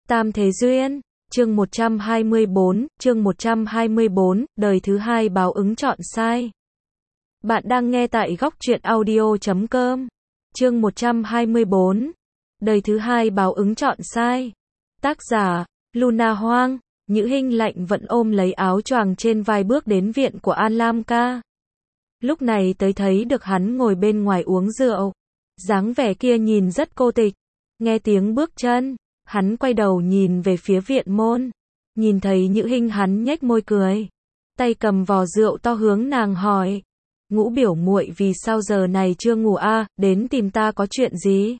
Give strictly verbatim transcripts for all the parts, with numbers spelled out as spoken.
Tam Thế Duyên, chương một trăm hai mươi bốn, chương một trăm hai mươi bốn, đời thứ hai báo ứng chọn sai. Bạn đang nghe tại góc truyện audio chấm com. Chương một trăm hai mươi bốn, đời thứ hai báo ứng chọn sai. Tác giả, Luna Hoang. Nhữ Hinh lạnh vẫn ôm lấy áo choàng trên vai bước đến viện của An Lam ca. Lúc này tới thấy được hắn ngồi bên ngoài uống rượu. Dáng vẻ kia nhìn rất cô tịch. Nghe tiếng bước chân, hắn quay đầu nhìn về phía viện môn. Nhìn thấy Nhữ Hinh, hắn nhếch môi cười. Tay cầm vò rượu to hướng nàng hỏi. Ngũ biểu muội vì sao giờ này chưa ngủ a, à, đến tìm ta có chuyện gì?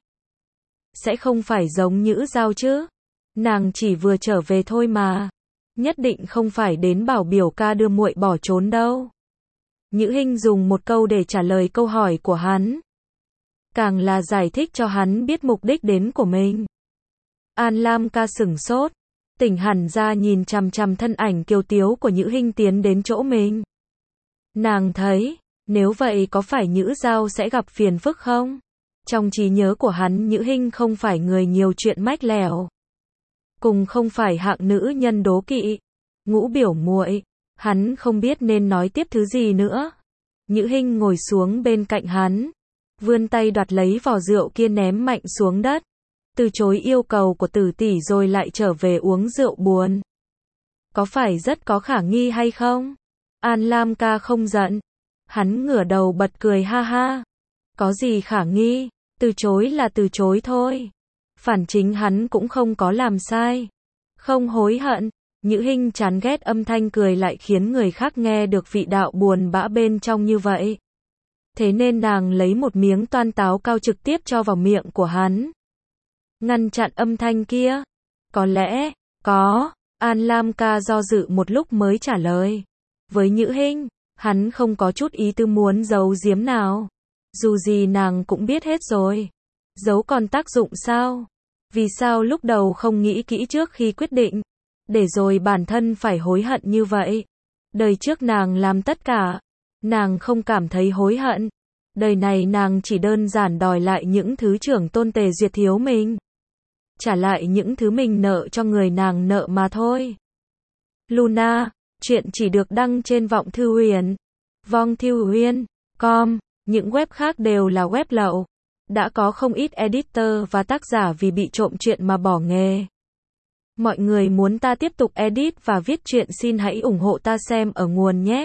Sẽ không phải giống Nhữ Giao chứ? Nàng chỉ vừa trở về thôi mà. Nhất định không phải đến bảo biểu ca đưa muội bỏ trốn đâu. Nhữ Hinh dùng một câu để trả lời câu hỏi của hắn. Càng là giải thích cho hắn biết mục đích đến của mình. An Lam ca sửng sốt, tỉnh hẳn ra nhìn chằm chằm thân ảnh kiều tiếu của Nhữ Hinh tiến đến chỗ mình. Nàng thấy, nếu vậy có phải Nhữ Giao sẽ gặp phiền phức không? Trong trí nhớ của hắn, Nhữ Hinh không phải người nhiều chuyện mách lẻo, cùng không phải hạng nữ nhân đố kỵ. Ngũ biểu muội, hắn không biết nên nói tiếp thứ gì nữa. Nhữ Hinh ngồi xuống bên cạnh hắn, vươn tay đoạt lấy vò rượu kia ném mạnh xuống đất. Từ chối yêu cầu của tử tỷ rồi lại trở về uống rượu buồn. Có phải rất có khả nghi hay không? An Lam ca không giận. Hắn ngửa đầu bật cười ha ha. Có gì khả nghi, từ chối là từ chối thôi. Phản chính hắn cũng không có làm sai. Không hối hận. Nhữ Hinh chán ghét âm thanh cười lại khiến người khác nghe được vị đạo buồn bã bên trong như vậy. Thế nên nàng lấy một miếng toan táo cao trực tiếp cho vào miệng của hắn. Ngăn chặn âm thanh kia. Có lẽ, có. An Lam ca do dự một lúc mới trả lời. Với Nhữ Hinh, hắn không có chút ý tư muốn giấu giếm nào. Dù gì nàng cũng biết hết rồi. Giấu còn tác dụng sao? Vì sao lúc đầu không nghĩ kỹ trước khi quyết định? Để rồi bản thân phải hối hận như vậy. Đời trước nàng làm tất cả. Nàng không cảm thấy hối hận. Đời này nàng chỉ đơn giản đòi lại những thứ trưởng tôn Tề Duyệt thiếu mình. Trả lại những thứ mình nợ cho người nàng nợ mà thôi. Luna, chuyện chỉ được đăng trên Vọng Thư Huyền, vong thư huyền chấm com, những web khác đều là web lậu. Đã có không ít editor và tác giả vì bị trộm chuyện mà bỏ nghề. Mọi người muốn ta tiếp tục edit và viết truyện xin hãy ủng hộ ta xem ở nguồn nhé.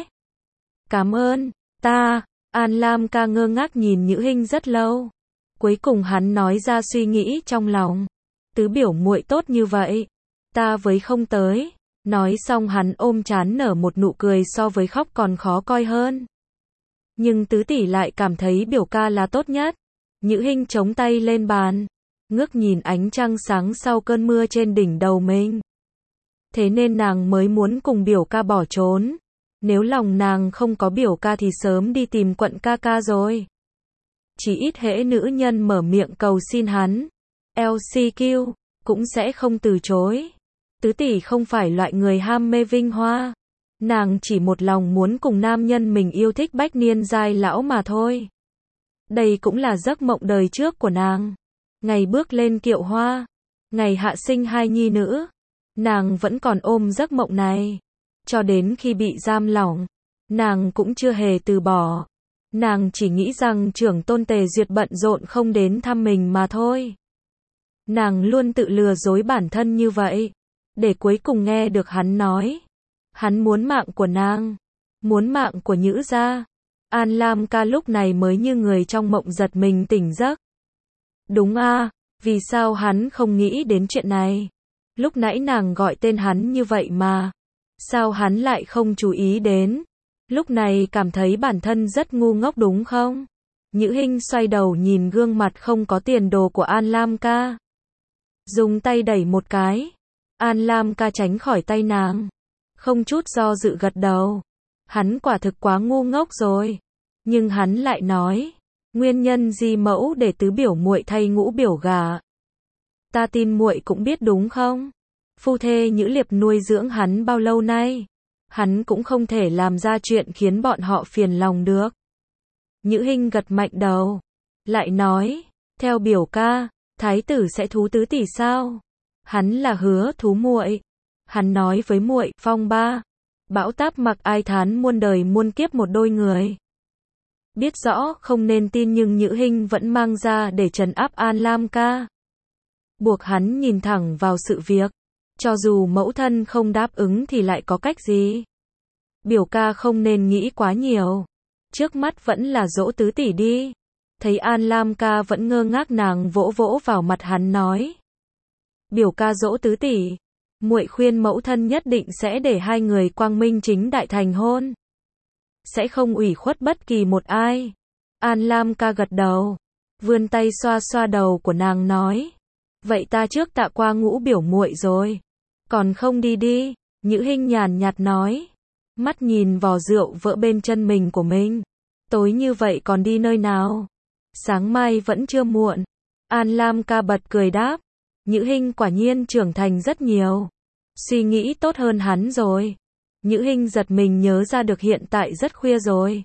Cảm ơn, ta. An Lam ca ngơ ngác nhìn Nhữ Hinh rất lâu. Cuối cùng hắn nói ra suy nghĩ trong lòng. Tứ biểu muội tốt như vậy, ta với không tới. Nói xong hắn ôm trán nở một nụ cười so với khóc còn khó coi hơn. Nhưng tứ tỷ lại cảm thấy biểu ca là tốt nhất. Nhữ Hinh chống tay lên bàn, ngước nhìn ánh trăng sáng sau cơn mưa trên đỉnh đầu mình. Thế nên nàng mới muốn cùng biểu ca bỏ trốn. Nếu lòng nàng không có biểu ca thì sớm đi tìm quận ca ca rồi. Chỉ ít hễ nữ nhân mở miệng cầu xin hắn, lờ xê quy cũng sẽ không từ chối. Tứ tỷ không phải loại người ham mê vinh hoa. Nàng chỉ một lòng muốn cùng nam nhân mình yêu thích bách niên giai lão mà thôi. Đây cũng là giấc mộng đời trước của nàng. Ngày bước lên kiệu hoa, ngày hạ sinh hai nhi nữ, nàng vẫn còn ôm giấc mộng này. Cho đến khi bị giam lỏng, nàng cũng chưa hề từ bỏ. Nàng chỉ nghĩ rằng trưởng tôn Tề Duyệt bận rộn không đến thăm mình mà thôi. Nàng luôn tự lừa dối bản thân như vậy, để cuối cùng nghe được hắn nói. Hắn muốn mạng của nàng, muốn mạng của Nhữ gia. An Lam ca lúc này mới như người trong mộng giật mình tỉnh giấc. Đúng a, à, vì sao hắn không nghĩ đến chuyện này? Lúc nãy nàng gọi tên hắn như vậy mà. Sao hắn lại không chú ý đến? Lúc này cảm thấy bản thân rất ngu ngốc đúng không? Nhữ Hinh xoay đầu nhìn gương mặt không có tiền đồ của An Lam ca. Dùng tay đẩy một cái. An Lam ca tránh khỏi tay nàng. Không chút do dự gật đầu. Hắn quả thực quá ngu ngốc rồi. Nhưng hắn lại nói. Nguyên nhân di mẫu để tứ biểu muội thay ngũ biểu gả. Ta tin muội cũng biết đúng không? Phu thê Nhữ Liệp nuôi dưỡng hắn bao lâu nay. Hắn cũng không thể làm ra chuyện khiến bọn họ phiền lòng được. Nhữ Hinh gật mạnh đầu. Lại nói. Theo biểu ca, thái tử sẽ thú tứ tỷ sao? Hắn là Hứa Thú muội. Hắn nói với muội, phong ba, bão táp mặc ai thán muôn đời muôn kiếp một đôi người. Biết rõ không nên tin nhưng Nhữ Hinh vẫn mang ra để trấn áp An Lam ca. Buộc hắn nhìn thẳng vào sự việc. Cho dù mẫu thân không đáp ứng thì lại có cách gì? Biểu ca không nên nghĩ quá nhiều. Trước mắt vẫn là dỗ tứ tỷ đi. Thấy An Lam ca vẫn ngơ ngác, nàng vỗ vỗ vào mặt hắn nói. Biểu ca dỗ tứ tỷ. Muội khuyên mẫu thân nhất định sẽ để hai người quang minh chính đại thành hôn. Sẽ không ủy khuất bất kỳ một ai. An Lam ca gật đầu. Vươn tay xoa xoa đầu của nàng nói. Vậy ta trước tạ qua ngũ biểu muội rồi. Còn không đi đi. Nhữ Hinh nhàn nhạt nói. Mắt nhìn vò rượu vỡ bên chân mình của mình. Tối như vậy còn đi nơi nào? Sáng mai vẫn chưa muộn. An Lam ca bật cười đáp. Nhữ Hinh quả nhiên trưởng thành rất nhiều. Suy nghĩ tốt hơn hắn rồi. Nhữ Hinh giật mình nhớ ra được hiện tại rất khuya rồi.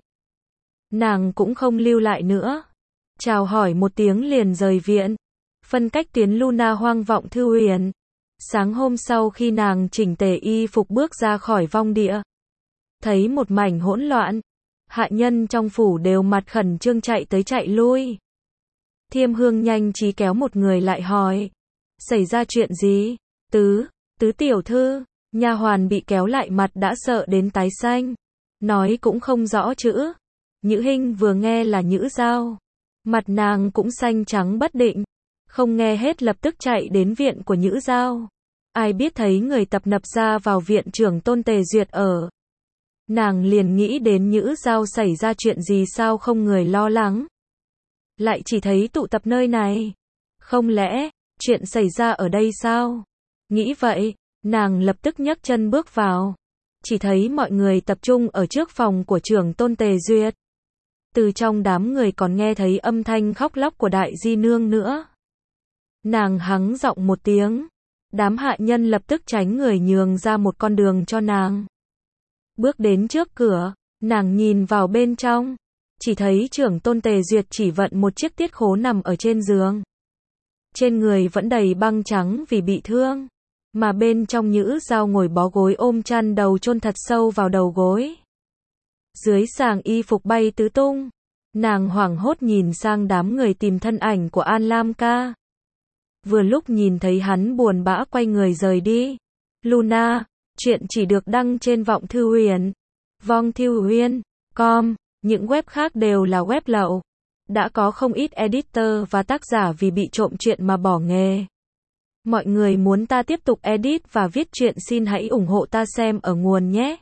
Nàng cũng không lưu lại nữa. Chào hỏi một tiếng liền rời viện. Phân cách tuyến Luna hoang vọng thư huyền. Sáng hôm sau khi nàng chỉnh tề y phục bước ra khỏi vong địa. Thấy một mảnh hỗn loạn. Hạ nhân trong phủ đều mặt khẩn trương chạy tới chạy lui. Thiêm Hương nhanh trí kéo một người lại hỏi. Xảy ra chuyện gì? Tứ, tứ tiểu thư. Nha hoàn bị kéo lại mặt đã sợ đến tái xanh. Nói cũng không rõ chữ. Nhữ Hinh vừa nghe là Nhữ Giao. Mặt nàng cũng xanh trắng bất định. Không nghe hết lập tức chạy đến viện của Nhữ Giao. Ai biết thấy người tập nập ra vào viện trưởng Tôn Tề Duyệt ở. Nàng liền nghĩ đến Nhữ Giao xảy ra chuyện gì sao không người lo lắng. Lại chỉ thấy tụ tập nơi này. Không lẽ, chuyện xảy ra ở đây sao? Nghĩ vậy, nàng lập tức nhấc chân bước vào. Chỉ thấy mọi người tập trung ở trước phòng của trưởng Tôn Tề Duyệt. Từ trong đám người còn nghe thấy âm thanh khóc lóc của đại di nương nữa. Nàng hắng giọng một tiếng. Đám hạ nhân lập tức tránh người nhường ra một con đường cho nàng. Bước đến trước cửa, nàng nhìn vào bên trong. Chỉ thấy trưởng Tôn Tề Duyệt chỉ vận một chiếc tiết khố nằm ở trên giường. Trên người vẫn đầy băng trắng vì bị thương. Mà bên trong Nhữ Giao ngồi bó gối ôm chăn đầu chôn thật sâu vào đầu gối. Dưới sàng y phục bay tứ tung. Nàng hoảng hốt nhìn sang đám người tìm thân ảnh của An Lam ca. Vừa lúc nhìn thấy hắn buồn bã quay người rời đi. Luna, chuyện chỉ được đăng trên Vọng Thư Huyền, vong thư huyền chấm com, những web khác đều là web lậu. Đã có không ít editor và tác giả vì bị trộm chuyện mà bỏ nghề. Mọi người muốn ta tiếp tục edit và viết truyện xin hãy ủng hộ ta xem ở nguồn nhé.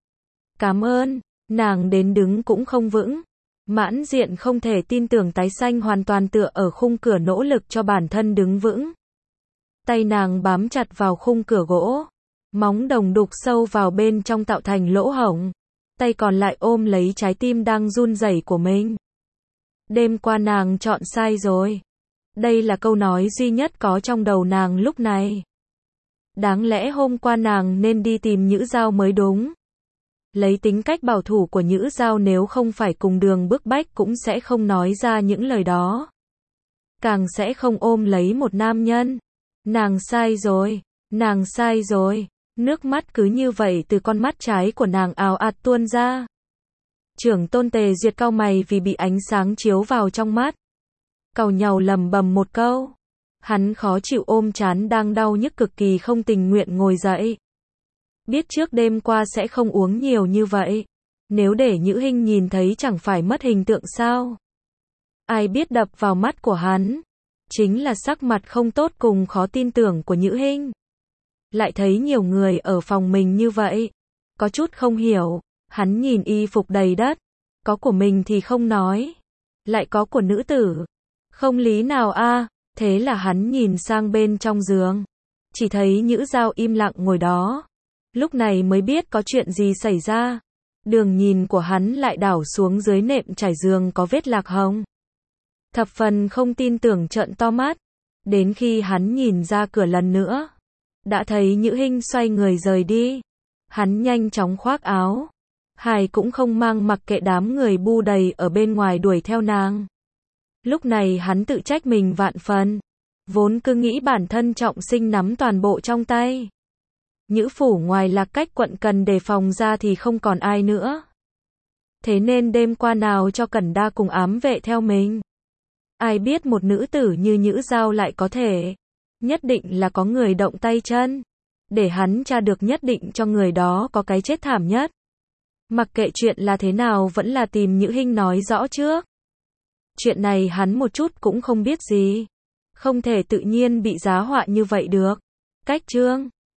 Cảm ơn. Nàng đến đứng cũng không vững. Mãn diện không thể tin tưởng tái xanh hoàn toàn tựa ở khung cửa nỗ lực cho bản thân đứng vững. Tay nàng bám chặt vào khung cửa gỗ. Móng đồng đục sâu vào bên trong tạo thành lỗ hổng. Tay còn lại ôm lấy trái tim đang run rẩy của mình. Đêm qua nàng chọn sai rồi. Đây là câu nói duy nhất có trong đầu nàng lúc này. Đáng lẽ hôm qua nàng nên đi tìm Nhữ Giao mới đúng. Lấy tính cách bảo thủ của Nhữ Giao nếu không phải cùng đường bức bách cũng sẽ không nói ra những lời đó. Càng sẽ không ôm lấy một nam nhân. Nàng sai rồi, nàng sai rồi. Nước mắt cứ như vậy từ con mắt trái của nàng ào ạt tuôn ra. Trưởng Tôn Tề Duyệt cau mày vì bị ánh sáng chiếu vào trong mắt. Càu nhàu lầm bầm một câu. Hắn khó chịu ôm trán đang đau nhức cực kỳ không tình nguyện ngồi dậy. Biết trước đêm qua sẽ không uống nhiều như vậy. Nếu để Nhữ Hinh nhìn thấy chẳng phải mất hình tượng sao? Ai biết đập vào mắt của hắn. Chính là sắc mặt không tốt cùng khó tin tưởng của Nhữ Hinh. Lại thấy nhiều người ở phòng mình như vậy. Có chút không hiểu. Hắn nhìn y phục đầy đất. Có của mình thì không nói. Lại có của nữ tử. Không lý nào a. Thế là hắn nhìn sang bên trong giường. Chỉ thấy Nhữ Giao im lặng ngồi đó. Lúc này mới biết có chuyện gì xảy ra. Đường nhìn của hắn lại đảo xuống dưới nệm trải giường có vết lạc hồng. Thập phần không tin tưởng trợn to mắt. Đến khi hắn nhìn ra cửa lần nữa. Đã thấy Nhữ Hinh xoay người rời đi. Hắn nhanh chóng khoác áo. Hài cũng không mang mặc kệ đám người bu đầy ở bên ngoài đuổi theo nàng. Lúc này hắn tự trách mình vạn phần. Vốn cứ nghĩ bản thân trọng sinh nắm toàn bộ trong tay. Nhữ phủ ngoài Lạc Cách quận cần đề phòng ra thì không còn ai nữa. Thế nên đêm qua nào cho Cẩn Đa cùng ám vệ theo mình. Ai biết một nữ tử như Nhữ Giao lại có thể. Nhất định là có người động tay chân. Để hắn tra được nhất định cho người đó có cái chết thảm nhất. Mặc kệ chuyện là thế nào vẫn là tìm Nhữ Hinh nói rõ trước. Chuyện này hắn một chút cũng không biết gì. Không thể tự nhiên bị giá họa như vậy được. Cách chương